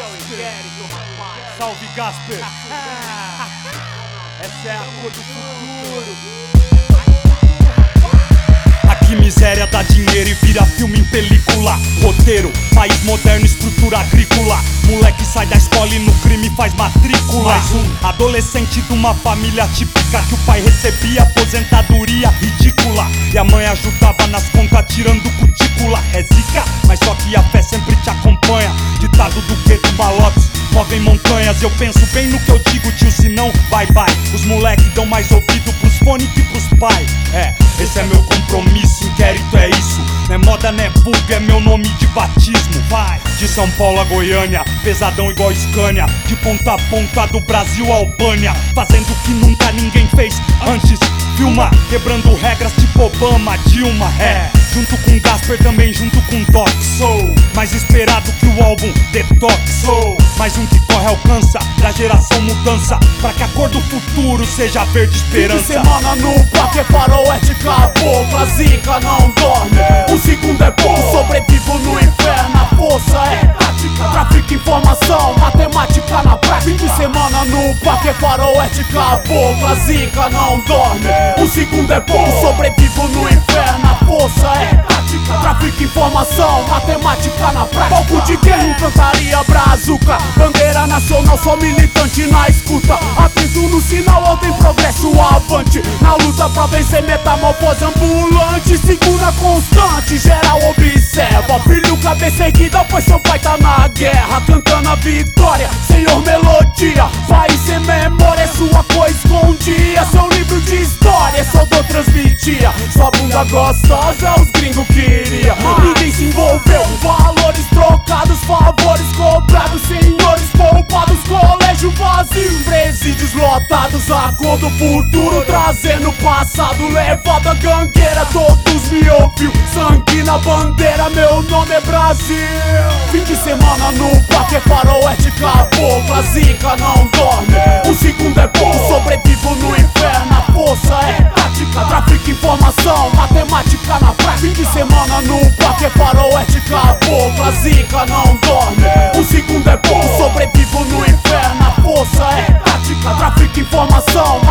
Salve, Gasper. Essa é a cor do futuro. Aqui miséria dá dinheiro e vira filme em película. Roteiro, país moderno, estrutura agrícola. Moleque sai da escola e no crime faz matrícula. Mais um adolescente de uma família típica, que o pai recebia aposentadoria ridícula e a mãe ajudava nas contas tirando cutícula. É zica, mas só que a fé sempre te acompanha. Ditado do gueto, malotes movem montanhas. Eu penso bem no que eu digo, tio, senão bye bye. Os moleque dão mais ouvido pros fones que pros pais. Esse é meu compromisso, inquérito é isso. Não é moda, não é vulga, é meu nome de batismo. Vai! De São Paulo a Goiânia, pesadão igual Scania. De ponta a ponta do Brasil a Albânia, fazendo o que nunca ninguém fez antes. Filma, quebrando regras tipo Obama, Dilma. Junto com Gasper, também junto com Doc. Sou mais esperado que o álbum Detox. Sou mais um que corre alcança da geração mudança, pra que a cor do futuro seja verde esperança. Fim de semana no parque, faroeste, cabocla, zica não dorme. O segundo é pouco, sobrevivo no inferno. A força é tática, tráfico, informação, matemática na prática. Fim de semana no parque, faroeste, cabocla, zica não dorme. O segundo é pouco, sobrevivo no inferno. A força é tática, tráfico, informação, matemática na prática. Palco de guerra, infantaria, brazuca, bandeira nacional, sou militante na escuta. Atento no sinal, ordem, progresso, avante. Na luta pra vencer, metamorfose ambulante. Segura constante, geral observa. Filho, cabeça erguida, pois seu pai tá na guerra. Cantando a vitória, senhor melodia. País sem memória, sua cor escondia. Seu livro de história, só dor transmitia. Sua bunda gostosa, os gringos queria. Ninguém se envolveu, valores trocados, favores cobrados. Senhores poupados, colégio vazio, presídios lotados. A cor do futuro, trazendo o passado. Levado a gangueira, todos me ouviu. Sangue na bandeira, meu nome é Brasil. Fim de semana no parque, faroeste, cabocla, zica não dorme. O segundo é pouco, sobrevivo no inferno. A força é tática, tráfico, informação, matemática na prática. Fim de semana no parque, faroeste, cabocla, zica não dorme. O segundo é pouco, sobrevivo no inferno. A força é tática, tráfico, informação,